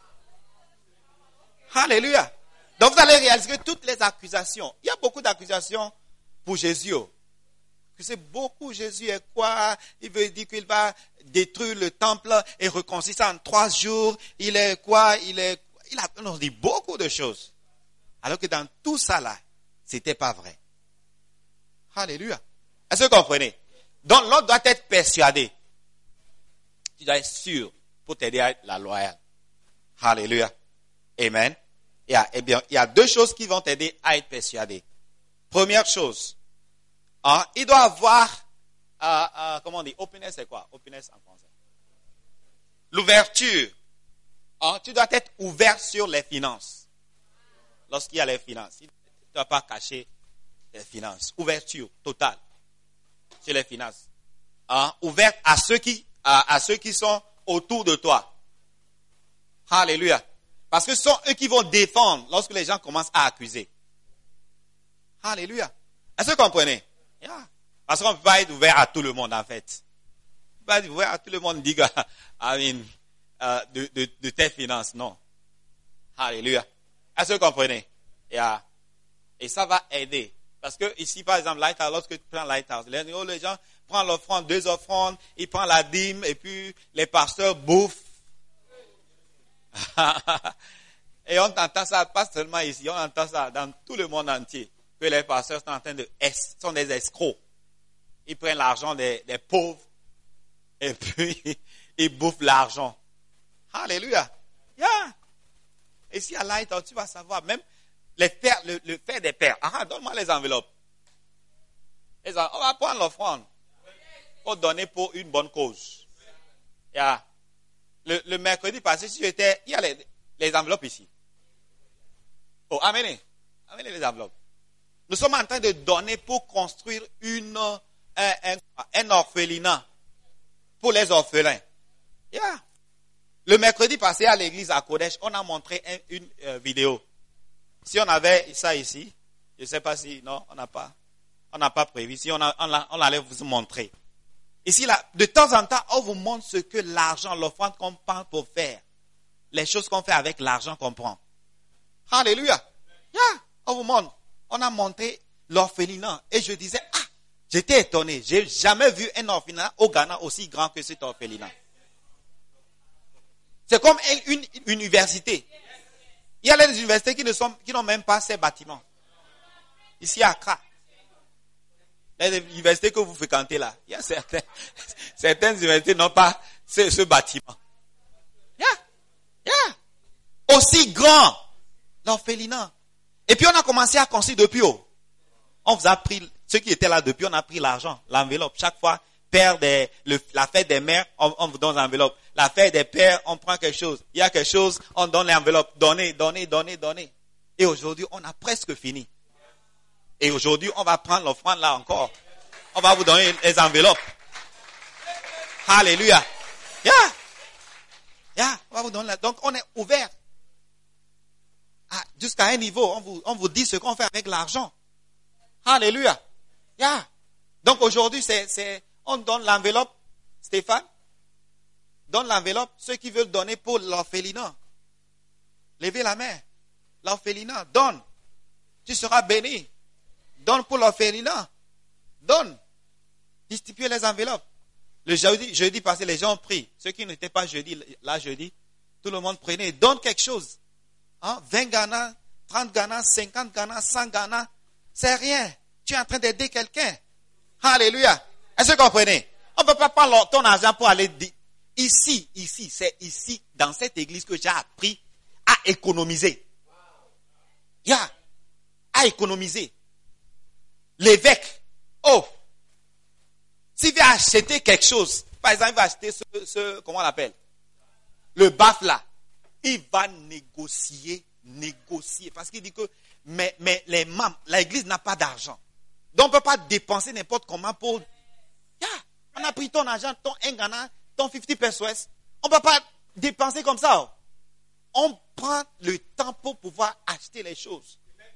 Alléluia. Donc vous allez réaliser que toutes les accusations, il y a beaucoup d'accusations pour Jésus. Que c'est beaucoup, Jésus est quoi? Il veut dire qu'il va détruire le temple et reconstruire ça en trois jours. Il est quoi? Il est, il a, on dit beaucoup de choses. Alors que dans tout ça là, c'était pas vrai. Alléluia. Est-ce que vous comprenez? Donc l'autre doit être persuadé. Tu dois être sûr pour t'aider à être la loyale. Alléluia. Amen. Il y a, eh bien, il y a deux choses qui vont t'aider à être persuadé. Première chose, hein, il doit avoir, euh, euh, comment on dit, openness c'est quoi? Openness en français. L'ouverture. Hein, tu dois être ouvert sur les finances. Lorsqu'il y a les finances, tu ne dois pas cacher les finances. Ouverture totale sur les finances. Hein, ouverte à ceux qui, à, à ceux qui sont autour de toi. Alléluia. Parce que ce sont eux qui vont défendre lorsque les gens commencent à accuser. Alléluia. Est-ce que vous comprenez? Yeah. Parce qu'on ne peut pas être ouvert à tout le monde, en fait. On ne peut pas être ouvert à tout le monde, dit, I mean, uh, de, de, de tes finances, non. Alléluia. Est-ce que vous comprenez? Yeah. Et ça va aider. Parce que ici, par exemple, Lighthouse, lorsque tu prends Lighthouse, les, les gens prennent l'offrande, deux offrandes, ils prennent la dîme, et puis les pasteurs bouffent. Et on entend ça, pas seulement ici, on entend ça dans tout le monde entier, que les pasteurs sont en train de, sont des escrocs. Ils prennent l'argent des, des pauvres, et puis ils bouffent l'argent. Alléluia. Yeah. Et si à Lighthouse, tu vas savoir, même les pères, le, le père des pères, ah, donne-moi les enveloppes. Les, on va prendre l'offrande pour donner pour une bonne cause. Yeah. Le, le mercredi passé, si j'étais, il y a les, les enveloppes ici. Oh, amenez. Amenez les enveloppes. Nous sommes en train de donner pour construire une, un, un, un orphelinat pour les orphelins. Yeah. Le mercredi passé à l'église à Kodesh, on a montré un, une euh, vidéo. Si on avait ça ici, je ne sais pas si, non, on n'a pas, on n'a pas prévu. Si on, a, on, a, on allait vous montrer. Ici, là, de temps en temps, on vous montre ce que l'argent, l'offrande qu'on prend pour faire. Les choses qu'on fait avec l'argent qu'on prend. Alléluia. Yeah, on vous montre. On a montré l'orphelinat. Et je disais, ah, j'étais étonné. J'ai jamais vu un orphelinat au Ghana aussi grand que cet orphelinat. C'est comme une, une université. Il y a des universités qui ne sont, qui n'ont même pas ces bâtiments. Ici à Accra. Les universités que vous fréquentez là, il y a certaines, certaines universités n'ont pas ce, ce bâtiment. Yeah. Yeah. Aussi grand, l'orphelinat. Et puis on a commencé à construire depuis haut. On vous a pris, ceux qui étaient là depuis, on a pris l'argent, l'enveloppe. Chaque fois, père des, le, la fête des mères, on, on vous donne l'enveloppe. La fête des pères, on prend quelque chose. Il y a quelque chose, on donne l'enveloppe. Donnez, donnez, donnez, donnez. Et aujourd'hui, on a presque fini. Et aujourd'hui, on va prendre l'offrande là encore. On va vous donner les enveloppes. Alléluia. Yeah. Yeah, on va vous donner la... Donc, on est ouvert. Ah, jusqu'à un niveau, on vous, on vous dit ce qu'on fait avec l'argent. Alléluia. Yeah. Donc, aujourd'hui, c'est, c'est, on donne l'enveloppe. Stéphane, donne l'enveloppe. Ceux qui veulent donner pour l'orphelinat. Levez la main. L'orphelinat, donne. Tu seras béni. Donne pour l'orphelinat. Donne. Distribuez les enveloppes. Le jeudi, jeudi passé, les gens ont pris. Ceux qui n'étaient pas jeudi, là jeudi, tout le monde prenait. Donne quelque chose. Hein? vingt Ghana, trente Ghana, cinquante Ghana, cent Ghana. C'est rien. Tu es en train d'aider quelqu'un. Alléluia. Est-ce que vous comprenez? On ne peut pas prendre ton argent pour aller dire. Ici, ici, c'est ici, dans cette église que j'ai appris à économiser. Il y a à économiser. L'évêque, oh, s'il veut acheter quelque chose, par exemple, il va acheter ce, ce comment on l'appelle, le baf là, il va négocier, négocier, parce qu'il dit que, mais, mais les membres, l'église n'a pas d'argent. Donc on ne peut pas dépenser n'importe comment pour, yeah, on a pris ton argent, ton un Ghana, ton cinquante pesos, on ne peut pas dépenser comme ça. On prend le temps pour pouvoir acheter les choses.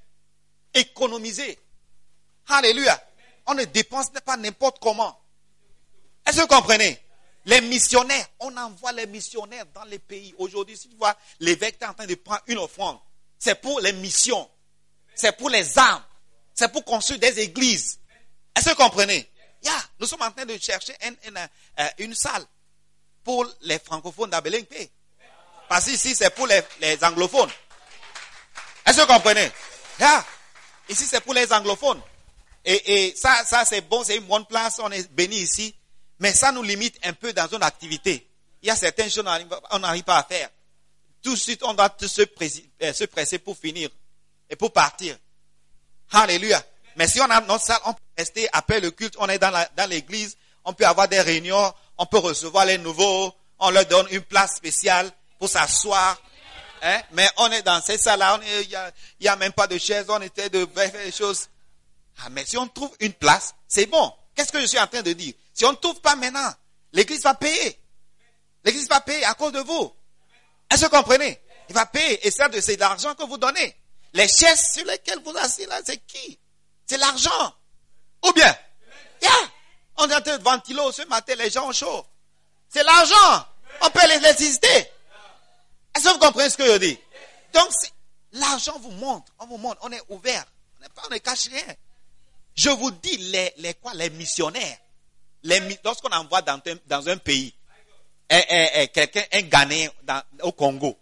Économiser. Alléluia. On ne dépense pas n'importe comment. Est-ce que vous comprenez? Les missionnaires, on envoie les missionnaires dans les pays. Aujourd'hui, si tu vois l'évêque est en train de prendre une offrande, c'est pour les missions. C'est pour les armes. C'est pour construire des églises. Est-ce que vous comprenez? Yeah, nous sommes en train de chercher une, une, une salle pour les francophones d'Abelengue. Parce qu'ici, c'est pour les, les anglophones. Est-ce que vous comprenez? Yeah. Ici, c'est pour les anglophones. Et, et ça, ça c'est bon, c'est une bonne place, on est béni ici. Mais ça nous limite un peu dans une activité. Il y a certaines choses qu'on n'arrive pas à faire. Tout de suite, on doit se presser, se presser pour finir et pour partir. Alléluia. Mais si on a notre salle, on peut rester après le culte, on est dans, la, dans l'église, on peut avoir des réunions, on peut recevoir les nouveaux, on leur donne une place spéciale pour s'asseoir. Hein? Mais on est dans ces salles-là, il n'y a, y a même pas de chaise, on était de faire des choses. Ah, mais si on trouve une place, c'est bon. Qu'est-ce que je suis en train de dire? Si on ne trouve pas maintenant, l'église va payer. L'église va payer à cause de vous. Est-ce que vous comprenez? Il va payer. Et ça, c'est l'argent que vous donnez. Les chaises sur lesquelles vous asseyez là, c'est qui? C'est l'argent. Ou bien? Yeah. On est en train de ventiler ce matin, les gens ont chaud. C'est l'argent. On peut l'électricité. Est-ce que vous comprenez ce que je dis? Donc, l'argent vous montre. On vous montre. On est ouvert. On n'est pas, on ne cache rien. Je vous dis, les, les quoi, les missionnaires, les, lorsqu'on envoie dans, dans un pays, un, un, un, quelqu'un, un Ghanéen dans, au Congo,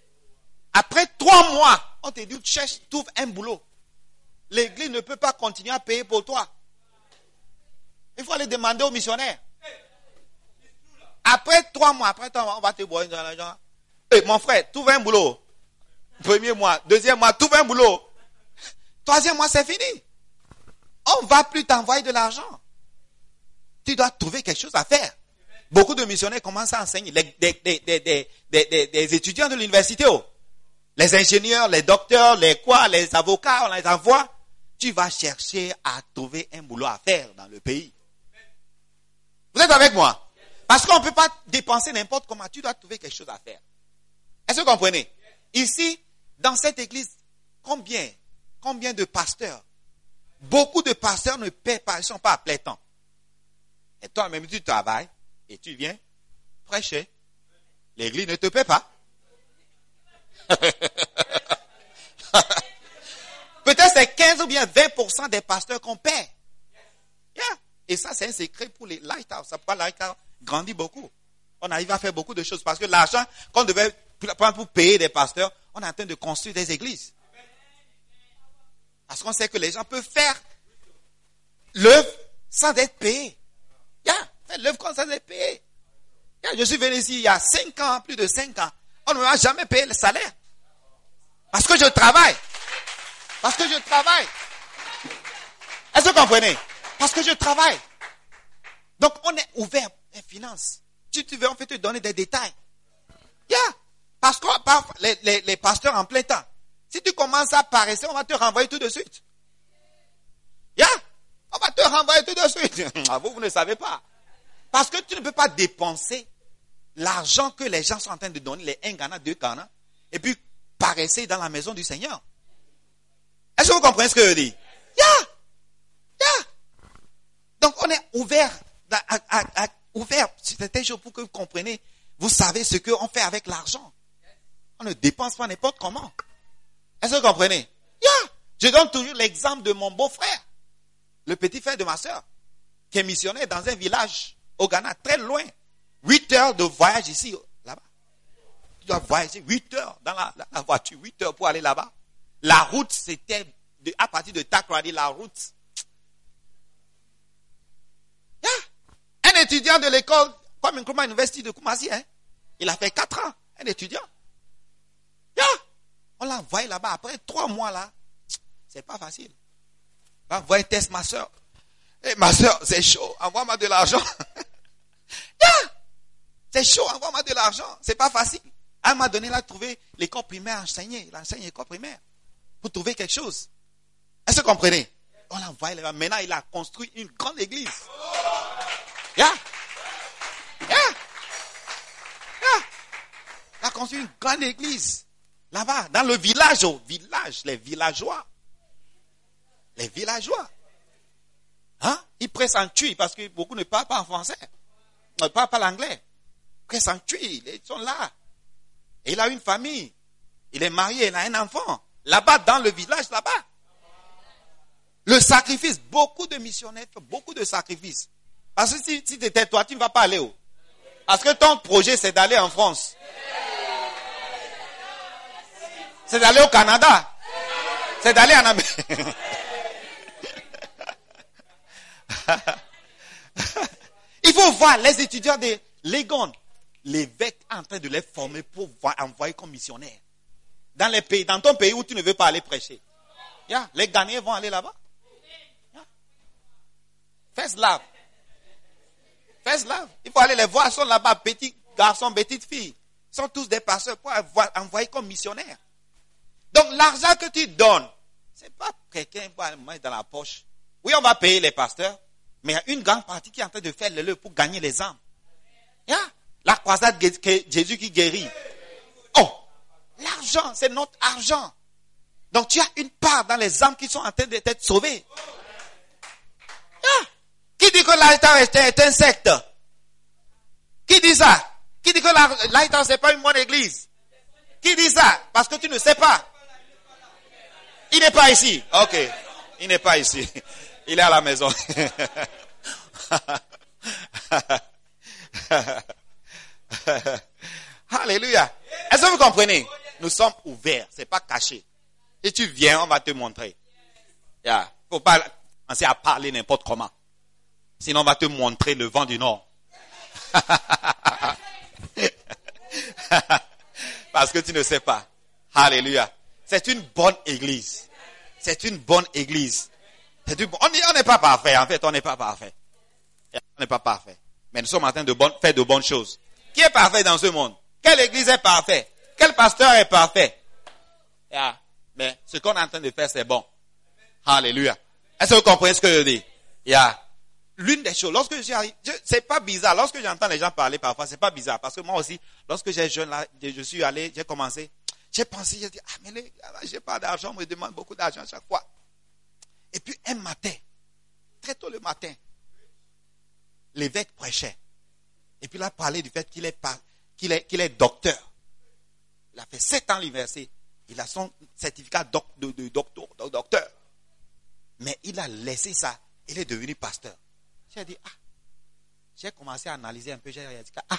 après trois mois, on te dit, cherche, trouve un boulot. L'église ne peut pas continuer à payer pour toi. Il faut aller demander aux missionnaires. Après trois mois, après trois mois, on va te boire dans l'argent. Hey, mon frère, trouve un boulot. Premier mois, deuxième mois, trouve un boulot. Troisième mois, c'est fini. On ne va plus t'envoyer de l'argent. Tu dois trouver quelque chose à faire. Beaucoup de missionnaires commencent à enseigner. Les, des, des, des, des, des, des étudiants de l'université, oh. Les ingénieurs, les docteurs, les quoi, les avocats, on les envoie. Tu vas chercher à trouver un boulot à faire dans le pays. Vous êtes avec moi? Parce qu'on ne peut pas dépenser n'importe comment. Tu dois trouver quelque chose à faire. Est-ce que vous comprenez? Ici, dans cette église, combien, combien de pasteurs? Beaucoup de pasteurs ne paient pas, ils ne sont pas à plein temps. Et toi-même, tu travailles et tu viens prêcher. L'église ne te paie pas. Peut-être c'est quinze ou bien vingt pour cent des pasteurs qu'on paie. Yeah. Et ça, c'est un secret pour les Lighthouse. Ça pourquoi Lighthouse grandit beaucoup. On arrive à faire beaucoup de choses parce que l'argent qu'on devait prendre pour payer des pasteurs, on est en train de construire des églises. Parce qu'on sait que les gens peuvent faire l'œuvre sans être payés. Yeah, faire l'œuvre sans être payé. Yeah, je suis venu ici il y a cinq ans, plus de cinq ans. On ne m'a jamais payé le salaire. Parce que je travaille. Parce que je travaille. Est-ce que vous comprenez? Parce que je travaille. Donc on est ouvert les finances. Si tu veux, on peut te donner des détails. Yeah. Parce que les, les, les pasteurs en plein temps. Si tu commences à paresser, on va te renvoyer tout de suite. Yeah. On va te renvoyer tout de suite. Vous, vous ne savez pas. Parce que tu ne peux pas dépenser l'argent que les gens sont en train de donner, les un Ghana, deux Ghana, et puis paraissez dans la maison du Seigneur. Est-ce que vous comprenez ce que je dis? Yeah! Yeah! Donc on est ouvert, à, à, à, ouvert sur certaines choses pour que vous compreniez. Vous savez ce qu'on fait avec l'argent. On ne dépense pas n'importe comment. Est-ce que vous comprenez? Yeah! Je donne toujours l'exemple de mon beau-frère, le petit frère de ma soeur, qui est missionnaire dans un village au Ghana, très loin. Huit heures de voyage ici, là-bas. Tu dois voyager huit heures dans la, la, la voiture, huit heures pour aller là-bas. La route, c'était de, à partir de Takoradi, la route. Yeah. Un étudiant de l'école, comme Nkrumah University de Kumasi, hein, il a fait quatre ans, un étudiant. Yeah. On l'a envoyé là-bas après trois mois là. C'est pas facile. On va envoyer test ma soeur. Eh, ma soeur, c'est chaud, envoie-moi de l'argent. Yeah. C'est chaud, envoie-moi de l'argent. C'est pas facile. À un moment donné, il a trouvé l'école primaire enseignée. Il enseigne l'école primaire. Pour trouver quelque chose. Est-ce que vous comprenez? On l'a envoyé là-bas. Maintenant, il a construit une grande église. Yeah. Yeah. Yeah. Il a construit une grande église. Là-bas, dans le village, au village, les villageois. Les villageois. Hein? Ils pressent en tuer parce que beaucoup ne parlent pas en français. Ne parlent pas l'anglais. Ils pressent en tuer. Ils sont là. Et il a une famille. Il est marié, il a un enfant. Là-bas, dans le village, là-bas. Le sacrifice. Beaucoup de missionnaires font beaucoup de sacrifices. Parce que si, si tu étais toi, tu ne vas pas aller où? Parce que ton projet, c'est d'aller en France. C'est d'aller au Canada. C'est d'aller en Amérique. Il faut voir les étudiants de Legon. L'évêque est en train de les former pour envoyer comme missionnaires. Dans les pays, dans ton pays où tu ne veux pas aller prêcher. Yeah, les Ghanéens vont aller là-bas. Yeah. First love. First love. Il faut aller les voir. Ils sont là-bas, petits garçons, petites filles. Ils sont tous des pasteurs pour envoyer comme missionnaires. Donc l'argent que tu donnes, c'est pas quelqu'un qui va mettre dans la poche. Oui, on va payer les pasteurs, mais il y a une grande partie qui est en train de faire le pour gagner les âmes. Yeah. La croisade Jésus qui guérit. Oh, l'argent, c'est notre argent. Donc tu as une part dans les âmes qui sont en train d'être sauvées. Yeah. Qui dit que Lighthouse est un secte? Qui dit ça? Qui dit que Lighthouse n'est pas une bonne église? Qui dit ça? Parce que tu ne sais pas. Il n'est pas ici. Ok. Il n'est pas ici. Il est à la maison. Alléluia. Est-ce que vous comprenez? Nous sommes ouverts. C'est pas caché. Si tu viens, on va te montrer. Il yeah. ne faut pas commencer à parler n'importe comment. Sinon, on va te montrer le vent du nord. Parce que tu ne sais pas. Alléluia. C'est une bonne église. C'est une bonne église. C'est une... On n'est pas parfait. En fait, on n'est pas parfait. On n'est pas parfait. Mais nous sommes en train de bon... faire de bonnes choses. Qui est parfait dans ce monde? Quelle église est parfaite? Quel pasteur est parfait? Yeah. Mais ce qu'on est en train de faire, c'est bon. Alléluia. Est-ce que vous comprenez ce que je dis? Yeah. L'une des choses, lorsque je suis arrivé, je, c'est pas bizarre. Lorsque j'entends les gens parler parfois, c'est pas bizarre. Parce que moi aussi, lorsque j'ai jeune là, je suis allé, j'ai commencé, j'ai pensé, j'ai dit, ah, mais les, j'ai pas d'argent, on me demande beaucoup d'argent chaque fois. Et puis, un matin, très tôt le matin, l'évêque prêchait. Et puis, il a parlé du fait qu'il est, qu'il est, qu'il est docteur. Il a fait sept ans à l'université. Il a son certificat doc, de, de, docteur, de docteur. Mais il a laissé ça. Il est devenu pasteur. J'ai dit, ah, j'ai commencé à analyser un peu, j'ai dit, ah,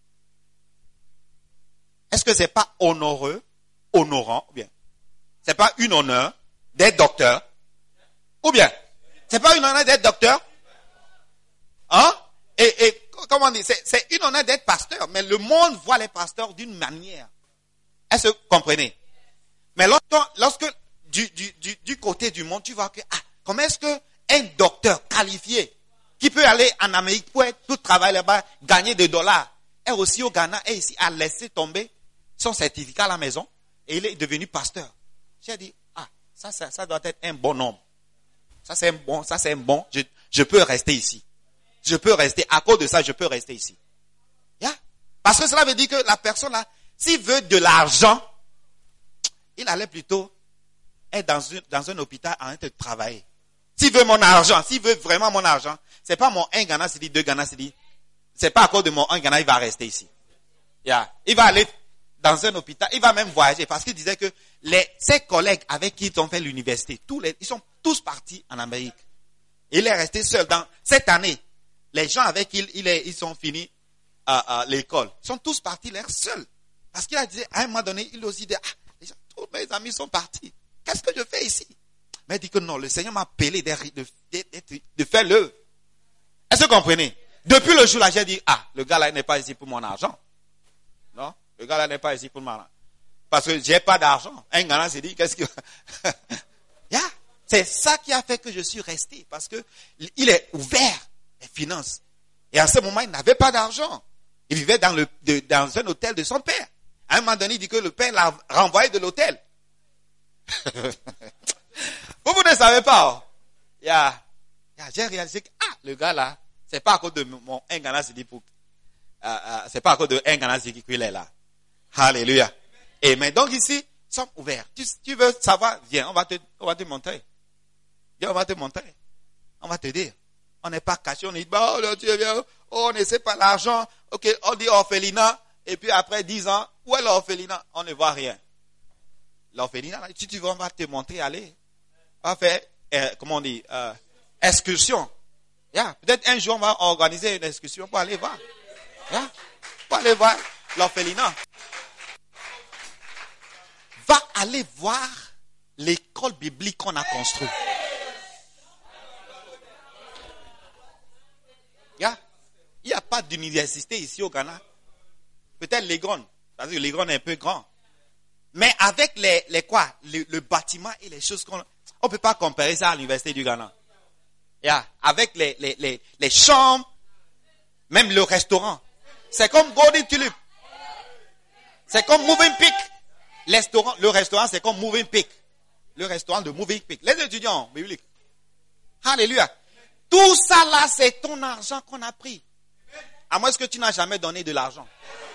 est-ce que c'est pas honoreux, honorant, ou bien, c'est pas une honneur d'être docteur, ou bien, c'est pas une honneur d'être docteur, hein, et, et, comment on dit, c'est, c'est une honneur d'être pasteur, mais le monde voit les pasteurs d'une manière. Est-ce que vous comprenez? Mais lorsque, lorsque du, du, du, du côté du monde, tu vois que, ah, comment est-ce que un docteur qualifié, qui peut aller en Amérique pour être, tout travailler là-bas, gagner des dollars, est aussi au Ghana, et ici, a laissé tomber son certificat à la maison, et il est devenu pasteur. J'ai dit, ah, ça, ça, ça doit être un bon homme. Ça, c'est un bon, ça, c'est un bon, je, je peux rester ici. Je peux rester, à cause de ça, je peux rester ici. Yeah? Parce que cela veut dire que la personne là, s'il veut de l'argent, il allait plutôt être dans, une, dans un hôpital en train de travailler. S'il veut mon argent, s'il veut vraiment mon argent, c'est pas mon un Ghana Cedi, deux Ghana Cedi. C'est pas à cause de mon un Ghana, il va rester ici. Yeah. Il va aller dans un hôpital, il va même voyager parce qu'il disait que les, ses collègues avec qui ils ont fait l'université, tous les, ils sont tous partis en Amérique. Il est resté seul. Dans cette année, les gens avec qui il, il est, ils sont finis à, à l'école, ils sont tous partis l'air seuls. Parce qu'il a dit, à un moment donné, il a aussi dit, ah, les gens, tous mes amis sont partis. Qu'est-ce que je fais ici? Mais il dit que non, le Seigneur m'a appelé de, de, de, de faire l'œuvre. Est-ce que vous comprenez? Depuis le jour là, j'ai dit, ah, le gars là n'est pas ici pour mon argent. Non, le gars là n'est pas ici pour mon argent. Parce que j'ai pas d'argent. Un gars s'est dit, qu'est-ce que... yeah. C'est ça qui a fait que je suis resté. Parce que il est ouvert, les finances. Et à ce moment, il n'avait pas d'argent. Il vivait dans, le, de, dans un hôtel de son père. À un moment donné, il dit que le père l'a renvoyé de l'hôtel. vous, vous ne savez pas. Oh. Yeah. Yeah. J'ai réalisé que, ah, le gars là, c'est pas à cause de mon un Ghana Cedi pour... Euh, euh, c'est pas à cause de un Ghana Cedi qu'il est là. Alléluia. Amen. Donc ici, nous sommes ouverts. Tu, tu veux savoir, viens, on va te, on va te montrer. Viens, on va te montrer. On va te dire. On n'est pas caché, on dit, bah, oh, Dieu, viens, oh, on ne sait pas l'argent. Ok, on dit orphelinat. Et puis après dix ans, où est l'orphelinat? On ne voit rien. L'orphelinat, si tu veux, on va te montrer, allez. On va faire, euh, comment on dit, euh, excursion. Yeah. Peut-être un jour, on va organiser une excursion pour aller voir. Yeah. Pour aller voir l'orphelinat. Va aller voir l'école biblique qu'on a construite. Yeah. Il n'y a pas d'université ici au Ghana. Peut-être Legon. Parce que Legon est un peu grand. Mais avec les, les quoi, le, le bâtiment et les choses qu'on... On ne peut pas comparer ça à l'université du Ghana. Yeah. Avec les, les, les, les chambres, même le restaurant. C'est comme Golden Tulip. C'est comme Moving Peak. Le restaurant, le restaurant, c'est comme Moving Peak. Le restaurant de Moving Peak. Les étudiants bibliques. Alléluia. Tout ça là, c'est ton argent qu'on a pris. À moins que tu n'as jamais donné de l'argent.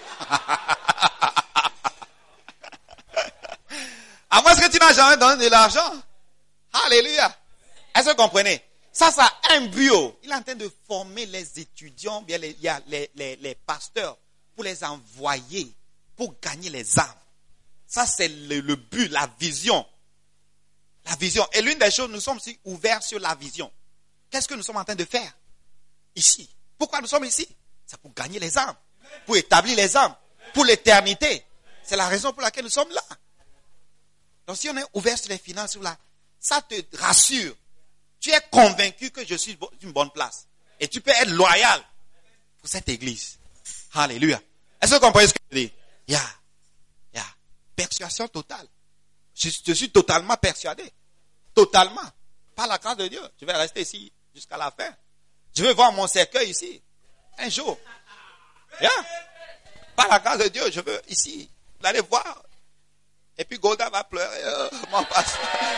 À moins que tu n'as jamais donné de l'argent. Alléluia. Est-ce que vous comprenez? Ça, ça a un but. Il est en train de former les étudiants, bien les, les, les, les pasteurs, pour les envoyer, pour gagner les âmes. Ça, c'est le, le but, la vision. La vision. Et l'une des choses, nous sommes aussi ouverts sur la vision. Qu'est-ce que nous sommes en train de faire ici? Pourquoi nous sommes ici? C'est pour gagner les âmes, pour établir les âmes, pour l'éternité. C'est la raison pour laquelle nous sommes là. Donc si on est ouvert sur les finances, là, ça te rassure. Tu es convaincu que je suis une bonne place. Et tu peux être loyal pour cette église. Alléluia. Est-ce que vous comprenez ce que je dis? Yeah. Yeah. Persuasion totale. Je, je suis totalement persuadé. Totalement. Par la grâce de Dieu. Je vais rester ici jusqu'à la fin. Je veux voir mon cercueil ici. Un jour. Yeah. Par la grâce de Dieu, je veux ici. Vous allez voir. Et puis Golda va pleurer. Oh, mon pasteur.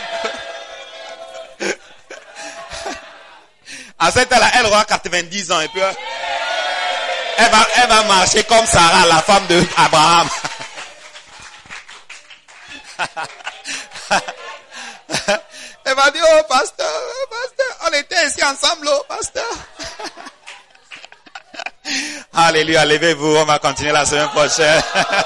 À cette heure-là, elle aura quatre-vingt-dix ans. Et puis, elle va, elle va marcher comme Sarah, la femme de Abraham. Elle va dire, oh pasteur, oh, pasteur, on était ici ensemble, oh pasteur. Alléluia, levez-vous, on va continuer la semaine prochaine.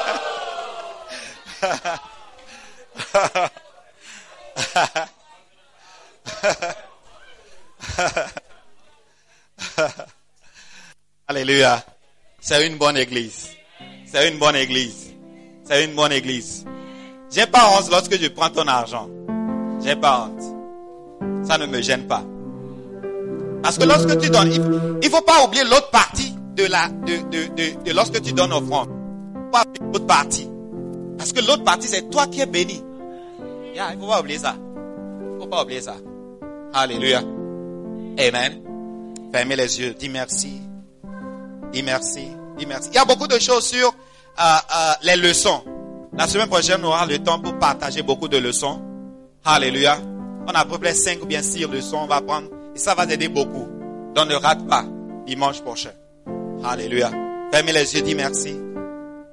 Alléluia. C'est une bonne église. C'est une bonne église. C'est une bonne église. J'ai pas honte lorsque je prends ton argent. J'ai pas honte. Ça ne me gêne pas. Parce que lorsque tu donnes, il ne faut pas oublier l'autre partie de la, de, de, de, de lorsque tu donnes offrande. Il ne faut pas oublier l'autre partie. Parce que l'autre partie, c'est toi qui es béni. Yeah, il ne faut pas oublier ça. Il ne faut pas oublier ça. Alléluia. Amen. Fermez les yeux. Dis merci. Dis merci. Dis merci. Il y a beaucoup de choses sur euh, euh, les leçons. La semaine prochaine, on aura le temps pour partager beaucoup de leçons. Alléluia. On a à peu près cinq ou bien six leçons. On va prendre. Et ça va t'aider beaucoup. Donc ne rate pas dimanche prochain. Alléluia. Fermez les yeux. Dis merci.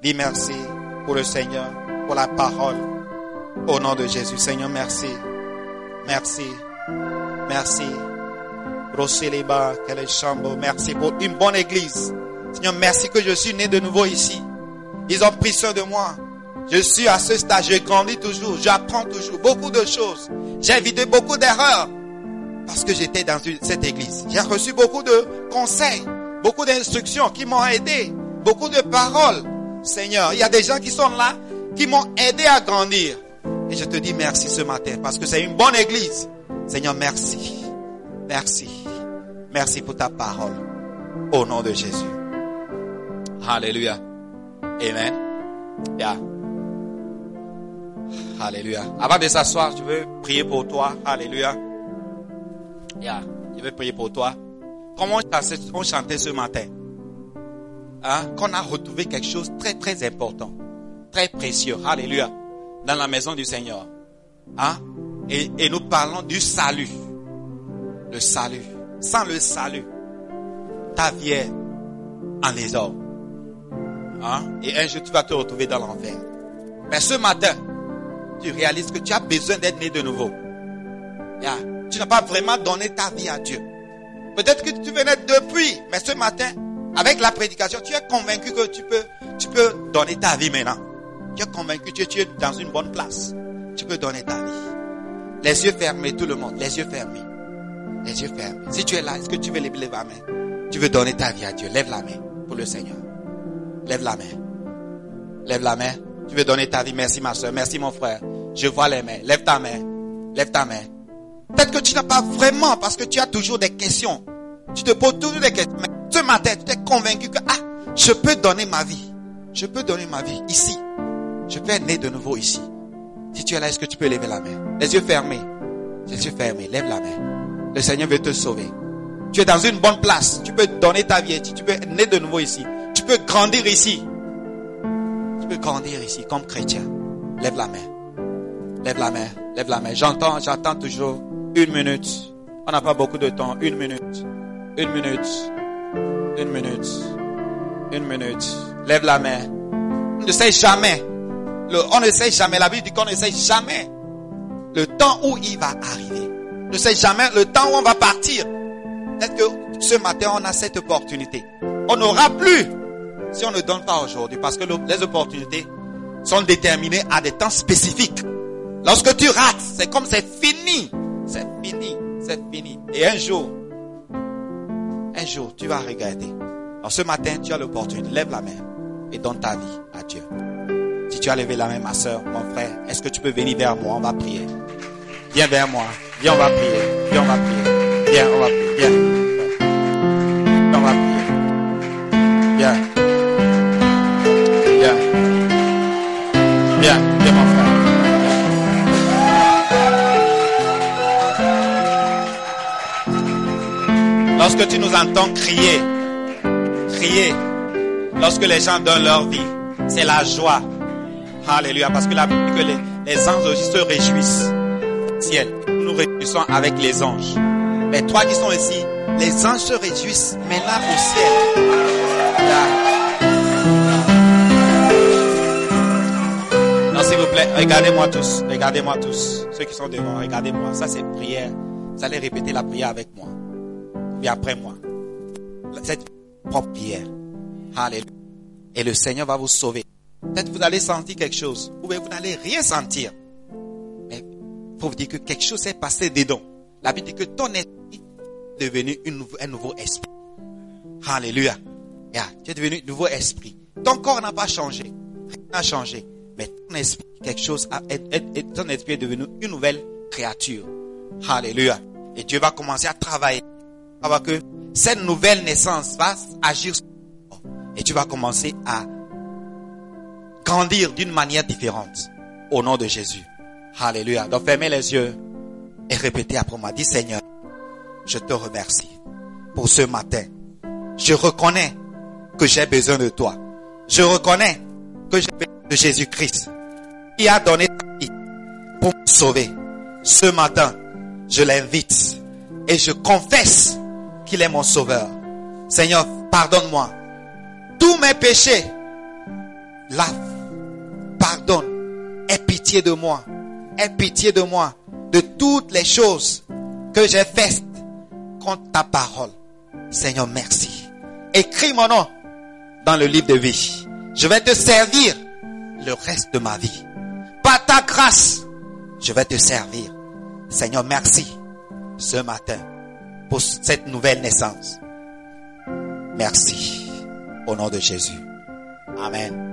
Dis merci pour le Seigneur, pour la parole. Au nom de Jésus, Seigneur, merci. Merci. Merci. Roseleba, quelle chambre. Merci pour une bonne église. Seigneur, merci que je suis né de nouveau ici. Ils ont pris soin de moi. Je suis à ce stade, je grandis toujours, j'apprends toujours beaucoup de choses. J'ai évité beaucoup d'erreurs parce que j'étais dans une, cette église. J'ai reçu beaucoup de conseils, beaucoup d'instructions qui m'ont aidé, beaucoup de paroles. Seigneur, il y a des gens qui sont là, qui m'ont aidé à grandir. Et je te dis merci ce matin parce que c'est une bonne église. Seigneur, merci. Merci. Merci pour ta parole. Au nom de Jésus. Alléluia. Amen. Yeah. Alléluia. Avant de s'asseoir, je veux prier pour toi. Alléluia. Yeah. Je veux prier pour toi. Comment on chantait ce matin? Hein? Qu'on a retrouvé quelque chose de très très important. Très précieux. Alléluia. Dans la maison du Seigneur. Hein? Et, et nous parlons du salut. Le salut. Sans le salut, ta vie est en désordre. Hein? Et un jour, tu vas te retrouver dans l'enfer. Mais ce matin, tu réalises que tu as besoin d'être né de nouveau. Yeah. Tu n'as pas vraiment donné ta vie à Dieu. Peut-être que tu venais depuis, mais ce matin, avec la prédication, tu es convaincu que tu peux, tu peux donner ta vie maintenant. Tu es convaincu que tu es dans une bonne place. Tu peux donner ta vie. Les yeux fermés, tout le monde, les yeux fermés. Les yeux fermés. Si tu es là, est-ce que tu veux lever la main? Tu veux donner ta vie à Dieu. Lève la main pour le Seigneur. Lève la main. Lève la main. Tu veux donner ta vie. Merci ma soeur. Merci mon frère. Je vois les mains. Lève ta main. Lève ta main. Peut-être que tu n'as pas vraiment, parce que tu as toujours des questions. Tu te poses toujours des questions. Mais ce matin, tu t'es convaincu que, ah, je peux donner ma vie. Je peux donner ma vie ici. Je peux être né de nouveau ici. Si tu es là, est-ce que tu peux lever la main? Les yeux fermés. Les yeux fermés. Lève la main. Le Seigneur veut te sauver. Tu es dans une bonne place. Tu peux donner ta vie. Tu peux être né de nouveau ici. Tu peux grandir ici. Tu peux grandir ici comme chrétien. Lève la main. Lève la main. Lève la main. J'entends, j'entends toujours une minute. On n'a pas beaucoup de temps. Une minute. Une minute. Une minute. Une minute. Lève la main. On ne sait jamais. Le, on ne sait jamais. La Bible dit qu'on ne sait jamais le temps où il va arriver. On ne sait jamais le temps où on va partir. Peut-être que ce matin, on a cette opportunité. On n'aura plus si on ne donne pas aujourd'hui. Parce que le, les opportunités sont déterminées à des temps spécifiques. Lorsque tu rates, c'est comme c'est fini. C'est fini. C'est fini. Et un jour, un jour, tu vas regretter. Alors ce matin, tu as l'opportunité. Lève la main et donne ta vie à Dieu. Si tu as levé la main, ma soeur, mon frère, est-ce que tu peux venir vers moi? On va prier. Viens vers moi. Viens, on va prier. Viens, on va prier. Viens, on va prier. Viens. On va prier. Viens. Viens. Viens. Viens, mon frère. Lorsque tu nous entends crier, crier, lorsque les gens donnent leur vie, c'est la joie. Alléluia. Parce que la Bible dit que les, les anges aussi se réjouissent. Ciel. Nous nous réjouissons avec les anges. Mais toi qui sont ici, les anges se réjouissent maintenant au ciel. Là. Non, s'il vous plaît, regardez-moi tous. Regardez-moi tous. Ceux qui sont devant, regardez-moi. Ça, c'est prière. Vous allez répéter la prière avec moi. Puis après moi. Cette propre prière. Alléluia. Et le Seigneur va vous sauver. Peut-être vous allez sentir quelque chose. Ou bien vous n'allez rien sentir. Mais il faut vous dire que quelque chose s'est passé dedans. La Bible dit que ton esprit est devenu une, un nouveau esprit. Alléluia. Yeah, tu es devenu un nouveau esprit. Ton corps n'a pas changé. Rien n'a changé. Mais ton esprit, quelque chose, a, est, est, est, ton esprit est devenu une nouvelle créature. Alléluia. Et Dieu va commencer à travailler. Parce que cette nouvelle naissance va agir sur toi. Et tu vas commencer à grandir d'une manière différente. Au nom de Jésus. Alléluia. Donc fermez les yeux et répétez après moi. Dis Seigneur, je te remercie pour ce matin. Je reconnais que j'ai besoin de toi. Je reconnais que j'ai besoin de Jésus-Christ qui a donné sa vie pour me sauver. Ce matin, je l'invite et je confesse qu'il est mon sauveur. Seigneur, pardonne-moi tous mes péchés. lave, pardonne, aie pitié de moi, aie pitié de moi, de toutes les choses que j'ai faites contre ta parole. Seigneur, merci. Écris mon nom dans le livre de vie. Je vais te servir le reste de ma vie. Par ta grâce, je vais te servir. Seigneur, merci ce matin pour cette nouvelle naissance. Merci au nom de Jésus. Amen.